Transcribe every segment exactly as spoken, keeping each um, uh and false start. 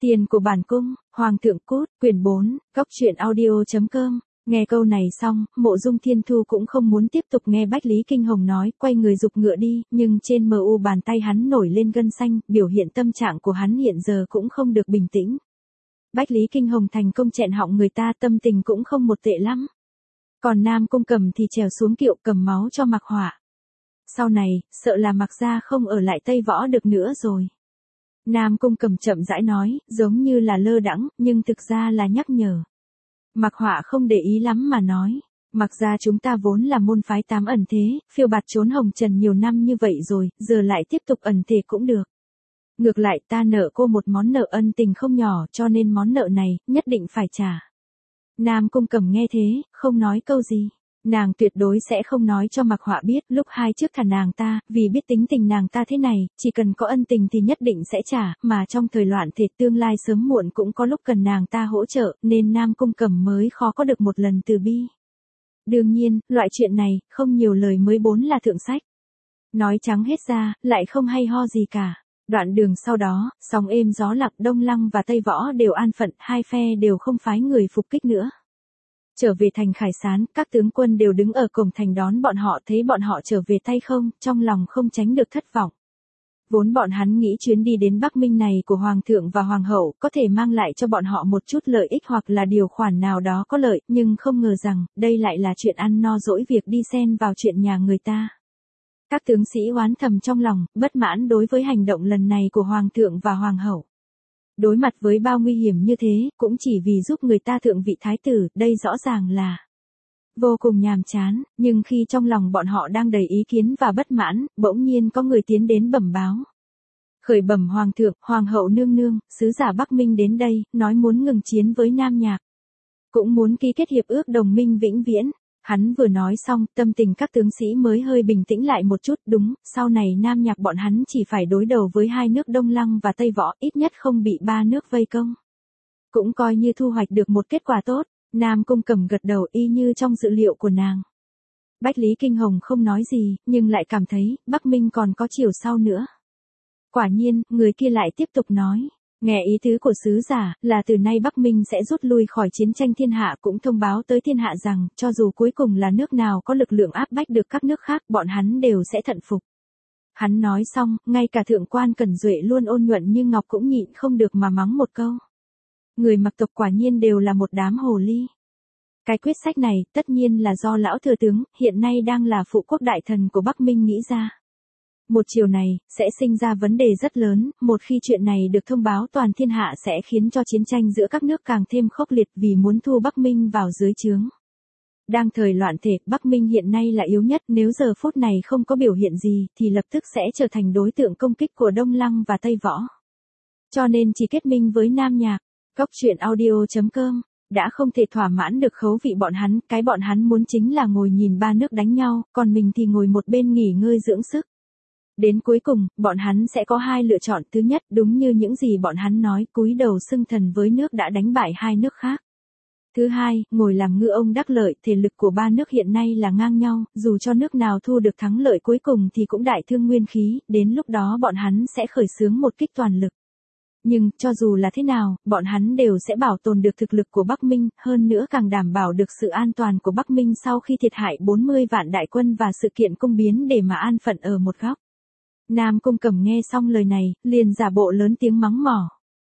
Tiền của bản cung, Hoàng thượng cút, quyển bốn, góc truyện audio chấm com. Nghe câu này xong, Mộ Dung Thiên Thu cũng không muốn tiếp tục nghe Bách Lý Kinh Hồng nói, quay người giục ngựa đi, nhưng trên mờ u bàn tay hắn nổi lên gân xanh, biểu hiện tâm trạng của hắn hiện giờ cũng không được bình tĩnh. Bách Lý Kinh Hồng thành công chẹn họng người ta, tâm tình cũng không một tệ lắm. Còn Nam Cung Cầm thì trèo xuống kiệu cầm máu cho Mạc Họa. Sau này, sợ là Mạc gia không ở lại Tây Võ được nữa rồi. Nam Cung Cầm chậm rãi nói, giống như là lơ đãng, nhưng thực ra là nhắc nhở. Mạc Họa không để ý lắm mà nói, Mạc gia chúng ta vốn là môn phái tám ẩn thế, phiêu bạt trốn hồng trần nhiều năm như vậy rồi, giờ lại tiếp tục ẩn thế cũng được. Ngược lại ta nợ cô một món nợ ân tình không nhỏ, cho nên món nợ này, nhất định phải trả. Nam Cung Cầm nghe thế, không nói câu gì. Nàng tuyệt đối sẽ không nói cho Mạc Họa biết, lúc hai trước thả nàng ta, vì biết tính tình nàng ta thế này, chỉ cần có ân tình thì nhất định sẽ trả, mà trong thời loạn thế tương lai sớm muộn cũng có lúc cần nàng ta hỗ trợ, nên Nam Cung Cầm mới khó có được một lần từ bi. Đương nhiên, loại chuyện này, không nhiều lời mới bốn là thượng sách. Nói trắng hết ra, lại không hay ho gì cả. Đoạn đường sau đó, sóng êm gió lặng, Đông Lăng và Tây Võ đều an phận, hai phe đều không phái người phục kích nữa. Trở về thành Khải Sán, các tướng quân đều đứng ở cổng thành đón bọn họ, thấy bọn họ trở về tay không, trong lòng không tránh được thất vọng. Vốn bọn hắn nghĩ chuyến đi đến Bắc Minh này của Hoàng thượng và Hoàng hậu có thể mang lại cho bọn họ một chút lợi ích hoặc là điều khoản nào đó có lợi, nhưng không ngờ rằng, đây lại là chuyện ăn no dỗi việc đi xen vào chuyện nhà người ta. Các tướng sĩ oán thầm trong lòng, bất mãn đối với hành động lần này của Hoàng thượng và Hoàng hậu. Đối mặt với bao nguy hiểm như thế, cũng chỉ vì giúp người ta thượng vị thái tử, đây rõ ràng là vô cùng nhàm chán, nhưng khi trong lòng bọn họ đang đầy ý kiến và bất mãn, bỗng nhiên có người tiến đến bẩm báo. Khởi bẩm Hoàng thượng, Hoàng hậu nương nương, sứ giả Bắc Minh đến đây, nói muốn ngừng chiến với Nam Nhạc. Cũng muốn ký kết hiệp ước đồng minh vĩnh viễn. Hắn vừa nói xong, tâm tình các tướng sĩ mới hơi bình tĩnh lại một chút, đúng, sau này Nam Nhạc bọn hắn chỉ phải đối đầu với hai nước Đông Lăng và Tây Võ, ít nhất không bị ba nước vây công. Cũng coi như thu hoạch được một kết quả tốt, Nam Cung Cầm gật đầu y như trong dự liệu của nàng. Bách Lý Kinh Hồng không nói gì, nhưng lại cảm thấy, Bắc Minh còn có chiều sau nữa. Quả nhiên, người kia lại tiếp tục nói. Nghe ý tứ của sứ giả, là từ nay Bắc Minh sẽ rút lui khỏi chiến tranh thiên hạ, cũng thông báo tới thiên hạ rằng, cho dù cuối cùng là nước nào có lực lượng áp bách được các nước khác, bọn hắn đều sẽ thận phục. Hắn nói xong, ngay cả thượng quan Cẩn Duệ luôn ôn nhuận như ngọc cũng nhịn không được mà mắng một câu. Người Mạc tộc quả nhiên đều là một đám hồ ly. Cái quyết sách này, tất nhiên là do lão thừa tướng, hiện nay đang là phụ quốc đại thần của Bắc Minh nghĩ ra. Một chiều này, sẽ sinh ra vấn đề rất lớn, một khi chuyện này được thông báo toàn thiên hạ sẽ khiến cho chiến tranh giữa các nước càng thêm khốc liệt vì muốn thu Bắc Minh vào dưới trướng. Đang thời loạn thế, Bắc Minh hiện nay là yếu nhất, nếu giờ phút này không có biểu hiện gì, thì lập tức sẽ trở thành đối tượng công kích của Đông Lăng và Tây Võ. Cho nên chỉ kết minh với Nam Nhạc, góc truyện audio chấm com, đã không thể thỏa mãn được khẩu vị bọn hắn, cái bọn hắn muốn chính là ngồi nhìn ba nước đánh nhau, còn mình thì ngồi một bên nghỉ ngơi dưỡng sức. Đến cuối cùng, bọn hắn sẽ có hai lựa chọn, thứ nhất, đúng như những gì bọn hắn nói, cúi đầu xưng thần với nước đã đánh bại hai nước khác. Thứ hai, ngồi làm ngư ông đắc lợi, thể lực của ba nước hiện nay là ngang nhau, dù cho nước nào thu được thắng lợi cuối cùng thì cũng đại thương nguyên khí, đến lúc đó bọn hắn sẽ khởi xướng một kích toàn lực. Nhưng, cho dù là thế nào, bọn hắn đều sẽ bảo tồn được thực lực của Bắc Minh, hơn nữa càng đảm bảo được sự an toàn của Bắc Minh sau khi thiệt hại bốn mươi vạn đại quân và sự kiện cung biến để mà an phận ở một góc. Nam Cung Cầm nghe xong lời này, liền giả bộ lớn tiếng mắng mỏ.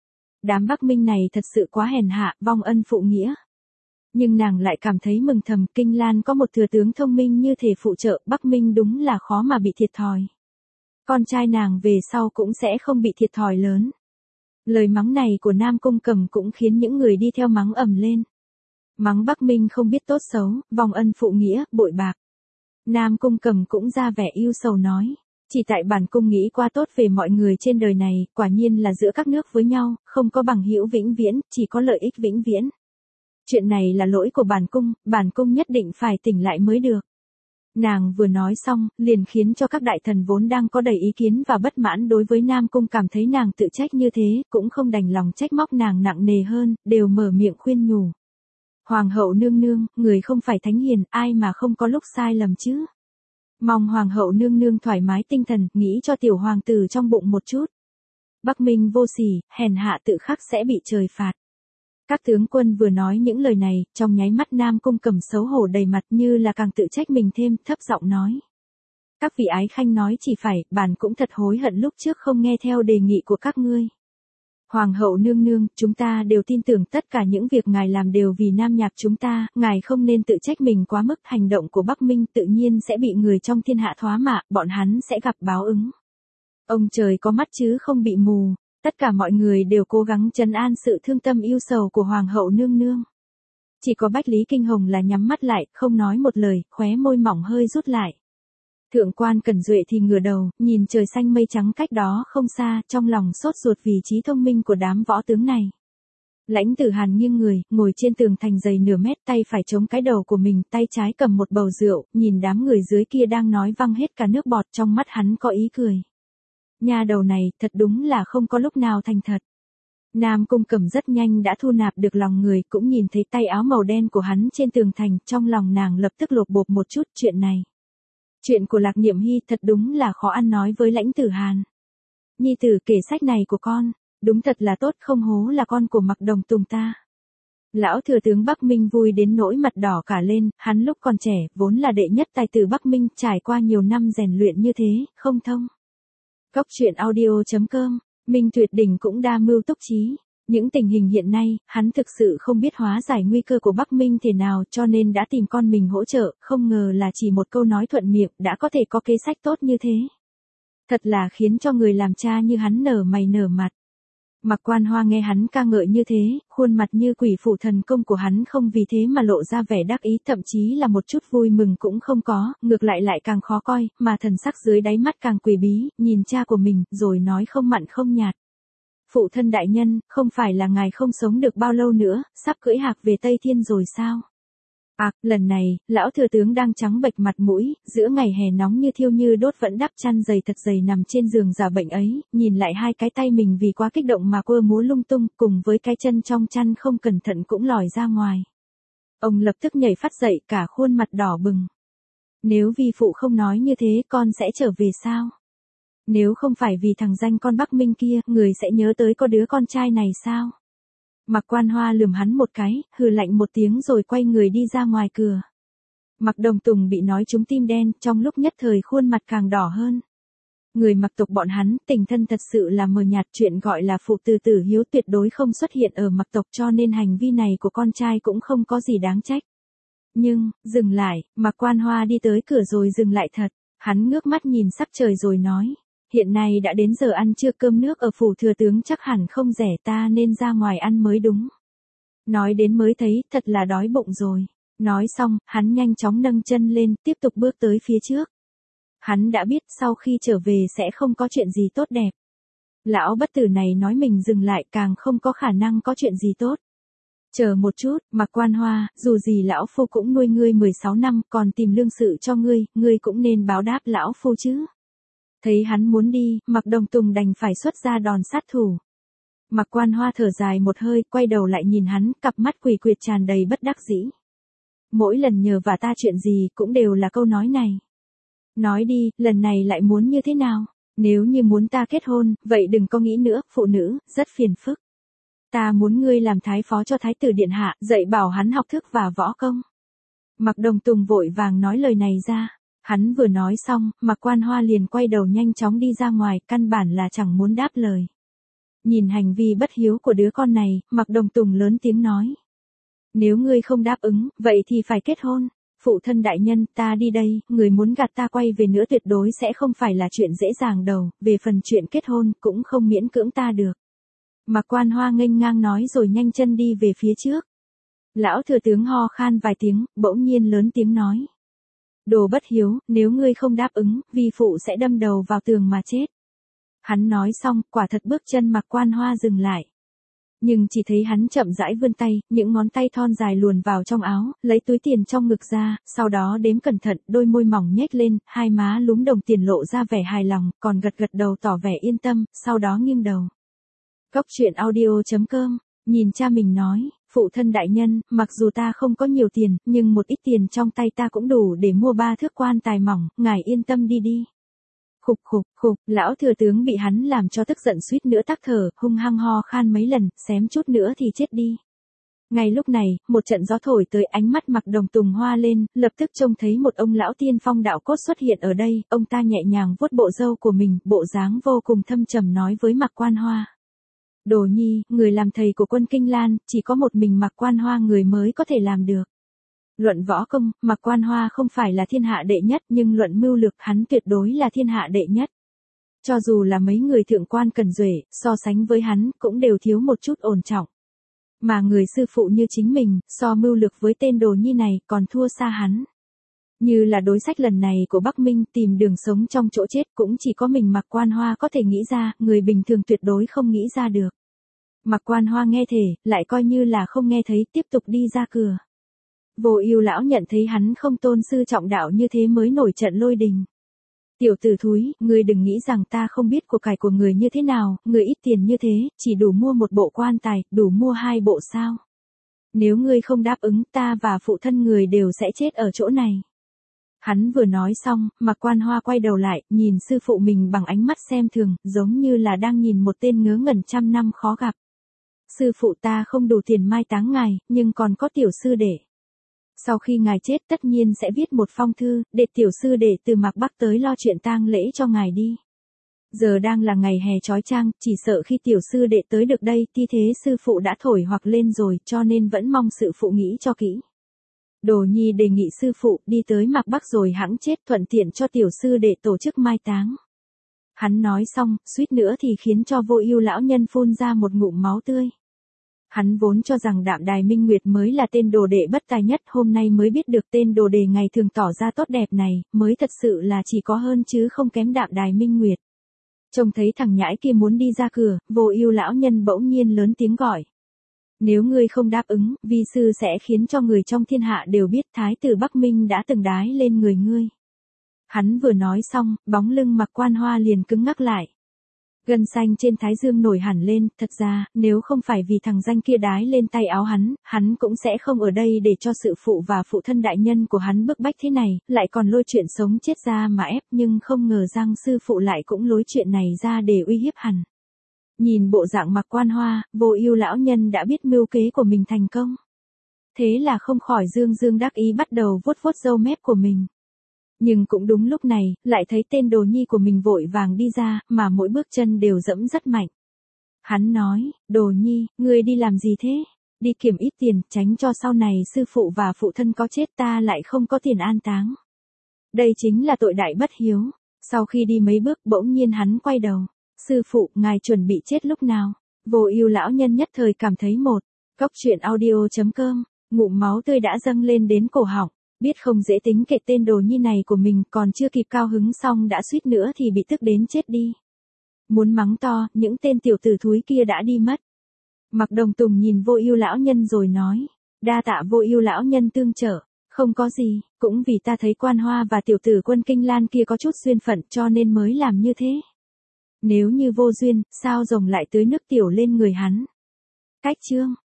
Đám Bắc Minh này thật sự quá hèn hạ, vong ân phụ nghĩa. Nhưng nàng lại cảm thấy mừng thầm, Kinh Lan có một thừa tướng thông minh như thể phụ trợ, Bắc Minh đúng là khó mà bị thiệt thòi. Con trai nàng về sau cũng sẽ không bị thiệt thòi lớn. Lời mắng này của Nam Cung Cầm cũng khiến những người đi theo mắng ầm lên. Mắng Bắc Minh không biết tốt xấu, vong ân phụ nghĩa, bội bạc. Nam Cung Cầm cũng ra vẻ ưu sầu nói. Chỉ tại bản cung nghĩ qua tốt về mọi người trên đời này, quả nhiên là giữa các nước với nhau, không có bằng hữu vĩnh viễn, chỉ có lợi ích vĩnh viễn. Chuyện này là lỗi của bản cung, bản cung nhất định phải tỉnh lại mới được. Nàng vừa nói xong, liền khiến cho các đại thần vốn đang có đầy ý kiến và bất mãn đối với Nam Cung cảm thấy nàng tự trách như thế, cũng không đành lòng trách móc nàng nặng nề hơn, đều mở miệng khuyên nhủ. Hoàng hậu nương nương, người không phải thánh hiền, ai mà không có lúc sai lầm chứ. Mong Hoàng hậu nương nương thoải mái tinh thần, nghĩ cho tiểu hoàng tử trong bụng một chút. Bắc Minh vô sỉ, hèn hạ tự khắc sẽ bị trời phạt. Các tướng quân vừa nói những lời này, trong nháy mắt Nam Cung Cẩm xấu hổ đầy mặt như là càng tự trách mình thêm, thấp giọng nói. Các vị ái khanh nói chỉ phải, bản cũng thật hối hận lúc trước không nghe theo đề nghị của các ngươi. Hoàng hậu nương nương, chúng ta đều tin tưởng tất cả những việc ngài làm đều vì nam nhạc chúng ta, ngài không nên tự trách mình quá mức, hành động của Bắc Minh tự nhiên sẽ bị người trong thiên hạ thoá mạ, bọn hắn sẽ gặp báo ứng. Ông trời có mắt chứ không bị mù, tất cả mọi người đều cố gắng trấn an sự thương tâm yêu sầu của Hoàng hậu nương nương. Chỉ có Bách Lý Kinh Hồng là nhắm mắt lại, không nói một lời, khóe môi mỏng hơi rút lại. Thượng quan Cẩn Duệ thì ngửa đầu, nhìn trời xanh mây trắng cách đó không xa, trong lòng sốt ruột vì trí thông minh của đám võ tướng này. Lãnh Tử Hàn nghiêng người, ngồi trên tường thành dày nửa mét, tay phải chống cái đầu của mình, tay trái cầm một bầu rượu, nhìn đám người dưới kia đang nói văng hết cả nước bọt, trong mắt hắn có ý cười. Nha đầu này, thật đúng là không có lúc nào thành thật. Nam Cung Cẩm rất nhanh đã thu nạp được lòng người, cũng nhìn thấy tay áo màu đen của hắn trên tường thành, trong lòng nàng lập tức lột bột một chút chuyện này. Chuyện của Lạc Niệm Hy thật đúng là khó ăn nói với Lãnh Tử Hàn. Nhi tử kể sách này của con, đúng thật là tốt, không hố là con của Mặc Đồng Tùng ta. Lão thừa tướng Bắc Minh vui đến nỗi mặt đỏ cả lên, hắn lúc còn trẻ, vốn là đệ nhất tài tử Bắc Minh, trải qua nhiều năm rèn luyện như thế, không thông. Cốc truyện audio chấm com, Minh Tuyệt Đỉnh cũng đa mưu túc trí. Những tình hình hiện nay, hắn thực sự không biết hóa giải nguy cơ của Bắc Minh thế nào, cho nên đã tìm con mình hỗ trợ, không ngờ là chỉ một câu nói thuận miệng đã có thể có kế sách tốt như thế. Thật là khiến cho người làm cha như hắn nở mày nở mặt. Mạc Quan Hoa nghe hắn ca ngợi như thế, khuôn mặt như quỷ phủ thần công của hắn không vì thế mà lộ ra vẻ đắc ý, thậm chí là một chút vui mừng cũng không có, ngược lại lại càng khó coi, mà thần sắc dưới đáy mắt càng quỷ bí, nhìn cha của mình, rồi nói không mặn không nhạt. Phụ thân đại nhân, không phải là ngài không sống được bao lâu nữa, sắp cưỡi hạc về Tây Thiên rồi sao? À, lần này, lão thừa tướng đang trắng bệch mặt mũi, giữa ngày hè nóng như thiêu như đốt vẫn đắp chăn dày thật dày nằm trên giường giả bệnh ấy, nhìn lại hai cái tay mình vì quá kích động mà quơ múa lung tung, cùng với cái chân trong chăn không cẩn thận cũng lòi ra ngoài. Ông lập tức nhảy phát dậy, cả khuôn mặt đỏ bừng. Nếu vi phụ không nói như thế, con sẽ trở về sao? Nếu không phải vì thằng danh con Bắc Minh kia, người sẽ nhớ tới có đứa con trai này sao? Mạc Quan Hoa lườm hắn một cái, hừ lạnh một tiếng rồi quay người đi ra ngoài cửa. Mạc Đồng Tùng bị nói trúng tim đen, trong lúc nhất thời khuôn mặt càng đỏ hơn. Người Mạc tộc bọn hắn, tình thân thật sự là mờ nhạt, chuyện gọi là phụ tử tử hiếu tuyệt đối không xuất hiện ở Mạc tộc, cho nên hành vi này của con trai cũng không có gì đáng trách. Nhưng, dừng lại, Mạc Quan Hoa đi tới cửa rồi dừng lại thật, hắn ngước mắt nhìn sắc trời rồi nói. Hiện nay đã đến giờ ăn trưa, cơm nước ở phủ thừa tướng chắc hẳn không rẻ, ta nên ra ngoài ăn mới đúng. Nói đến mới thấy, thật là đói bụng rồi. Nói xong, hắn nhanh chóng nâng chân lên, tiếp tục bước tới phía trước. Hắn đã biết sau khi trở về sẽ không có chuyện gì tốt đẹp. Lão bất tử này nói mình dừng lại càng không có khả năng có chuyện gì tốt. Chờ một chút, Mạc Quan Hoa, dù gì lão phu cũng nuôi ngươi mười sáu năm, còn tìm lương sự cho ngươi, ngươi cũng nên báo đáp lão phu chứ. Thấy hắn muốn đi, Mạc Đồng Tùng đành phải xuất ra đòn sát thủ. Mạc Quan Hoa thở dài một hơi, quay đầu lại nhìn hắn, cặp mắt quỷ quyệt tràn đầy bất đắc dĩ. Mỗi lần nhờ vả ta chuyện gì cũng đều là câu nói này. Nói đi, lần này lại muốn như thế nào? Nếu như muốn ta kết hôn, vậy đừng có nghĩ nữa, phụ nữ, rất phiền phức. Ta muốn ngươi làm thái phó cho thái tử điện hạ, dạy bảo hắn học thức và võ công. Mạc Đồng Tùng vội vàng nói lời này ra. Hắn vừa nói xong, Mạc Quan Hoa liền quay đầu nhanh chóng đi ra ngoài, căn bản là chẳng muốn đáp lời. Nhìn hành vi bất hiếu của đứa con này, Mạc Đồng Tùng lớn tiếng nói. Nếu ngươi không đáp ứng, vậy thì phải kết hôn. Phụ thân đại nhân, ta đi đây, người muốn gạt ta quay về nữa tuyệt đối sẽ không phải là chuyện dễ dàng đâu, về phần chuyện kết hôn, cũng không miễn cưỡng ta được. Mạc Quan Hoa nghênh ngang nói rồi nhanh chân đi về phía trước. Lão thừa tướng ho khan vài tiếng, bỗng nhiên lớn tiếng nói. Đồ bất hiếu, nếu ngươi không đáp ứng, vi phụ sẽ đâm đầu vào tường mà chết. Hắn nói xong, quả thật bước chân Mạc Quan Hoa dừng lại. Nhưng chỉ thấy hắn chậm rãi vươn tay, những ngón tay thon dài luồn vào trong áo, lấy túi tiền trong ngực ra, sau đó đếm cẩn thận, đôi môi mỏng nhếch lên, hai má lúm đồng tiền lộ ra vẻ hài lòng, còn gật gật đầu tỏ vẻ yên tâm, sau đó nghiêng đầu. Cốc truyện audio chấm com, nhìn cha mình nói. Phụ thân đại nhân, mặc dù ta không có nhiều tiền, nhưng một ít tiền trong tay ta cũng đủ để mua ba thước quan tài mỏng, ngài yên tâm đi đi. Khục khục khục, lão thừa tướng bị hắn làm cho tức giận suýt nữa tắc thở, hung hăng ho khan mấy lần, xém chút nữa thì chết đi. Ngay lúc này, một trận gió thổi tới, ánh mắt Mạc Đồng Tùng hoa lên, lập tức trông thấy một ông lão tiên phong đạo cốt xuất hiện ở đây, ông ta nhẹ nhàng vuốt bộ râu của mình, bộ dáng vô cùng thâm trầm nói với Mạc Quan Hoa. Đồ Nhi, người làm thầy của quân Kinh Lan, chỉ có một mình Mạc Quan Hoa người mới có thể làm được. Luận võ công, Mạc Quan Hoa không phải là thiên hạ đệ nhất, nhưng luận mưu lược hắn tuyệt đối là thiên hạ đệ nhất. Cho dù là mấy người thượng quan Cần Duệ, so sánh với hắn, cũng đều thiếu một chút ổn trọng. Mà người sư phụ như chính mình, so mưu lược với tên Đồ Nhi này, còn thua xa hắn. Như là đối sách lần này của Bắc Minh tìm đường sống trong chỗ chết cũng chỉ có mình Mạc Quan Hoa có thể nghĩ ra, người bình thường tuyệt đối không nghĩ ra được. Mạc Quan Hoa nghe thể, lại coi như là không nghe thấy, tiếp tục đi ra cửa. Vô Ưu lão nhận thấy hắn không tôn sư trọng đạo như thế mới nổi trận lôi đình. Tiểu tử thúi, ngươi đừng nghĩ rằng ta không biết của cải của người như thế nào, người ít tiền như thế, chỉ đủ mua một bộ quan tài, đủ mua hai bộ sao. Nếu ngươi không đáp ứng, ta và phụ thân người đều sẽ chết ở chỗ này. Hắn vừa nói xong, Mạc Quan Hoa quay đầu lại, nhìn sư phụ mình bằng ánh mắt xem thường, giống như là đang nhìn một tên ngớ ngẩn trăm năm khó gặp. Sư phụ ta không đủ tiền mai táng ngài, nhưng còn có tiểu sư đệ. Sau khi ngài chết tất nhiên sẽ viết một phong thư, để tiểu sư đệ từ Mạc Bắc tới lo chuyện tang lễ cho ngài đi. Giờ đang là ngày hè chói chang, chỉ sợ khi tiểu sư đệ tới được đây, thi thế sư phụ đã thổi hoặc lên rồi, cho nên vẫn mong sự phụ nghĩ cho kỹ. Đồ Nhi đề nghị sư phụ đi tới Mạc Bắc rồi hẵng chết, thuận tiện cho tiểu sư đệ tổ chức mai táng. Hắn nói xong, suýt nữa thì khiến cho Vô Ưu lão nhân phun ra một ngụm máu tươi. Hắn vốn cho rằng Đạm Đài Minh Nguyệt mới là tên đồ đệ bất tài nhất, hôm nay mới biết được tên đồ đệ ngày thường tỏ ra tốt đẹp này, mới thật sự là chỉ có hơn chứ không kém Đạm Đài Minh Nguyệt. Trông thấy thằng nhãi kia muốn đi ra cửa, Vô Ưu lão nhân bỗng nhiên lớn tiếng gọi. Nếu ngươi không đáp ứng, vi sư sẽ khiến cho người trong thiên hạ đều biết thái tử Bắc Minh đã từng đái lên người ngươi. Hắn vừa nói xong, bóng lưng Mạc Quan Hoa liền cứng ngắc lại. Gân xanh trên thái dương nổi hẳn lên, thật ra, nếu không phải vì thằng danh kia đái lên tay áo hắn, hắn cũng sẽ không ở đây để cho sự phụ và phụ thân đại nhân của hắn bức bách thế này, lại còn lôi chuyện sống chết ra mà ép, nhưng không ngờ rằng sư phụ lại cũng lối chuyện này ra để uy hiếp hắn. Nhìn bộ dạng Mạc Quan Hoa, Vô Ưu lão nhân đã biết mưu kế của mình thành công. Thế là không khỏi dương dương đắc ý bắt đầu vuốt vuốt râu mép của mình. Nhưng cũng đúng lúc này, lại thấy tên Đồ Nhi của mình vội vàng đi ra, mà mỗi bước chân đều dẫm rất mạnh. Hắn nói, Đồ Nhi, ngươi đi làm gì thế? Đi kiếm ít tiền, tránh cho sau này sư phụ và phụ thân có chết ta lại không có tiền an táng. Đây chính là tội đại bất hiếu. Sau khi đi mấy bước bỗng nhiên hắn quay đầu. Sư phụ, ngài chuẩn bị chết lúc nào? Vô Ưu lão nhân nhất thời cảm thấy một. Cốc truyện audio chấm com, ngụm máu tươi đã dâng lên đến cổ họng. Biết không dễ tính kệ tên Đồ Nhi này của mình, còn chưa kịp cao hứng xong đã suýt nữa thì bị tức đến chết đi. Muốn mắng to, những tên tiểu tử thúi kia đã đi mất. Mạc Đồng Tùng nhìn Vô Ưu lão nhân rồi nói, đa tạ Vô Ưu lão nhân tương trợ, không có gì, cũng vì ta thấy Quan Hoa và tiểu tử quân Kinh Lan kia có chút duyên phận cho nên mới làm như thế. Nếu như vô duyên, sao rồng lại tưới nước tiểu lên người hắn? Cách chương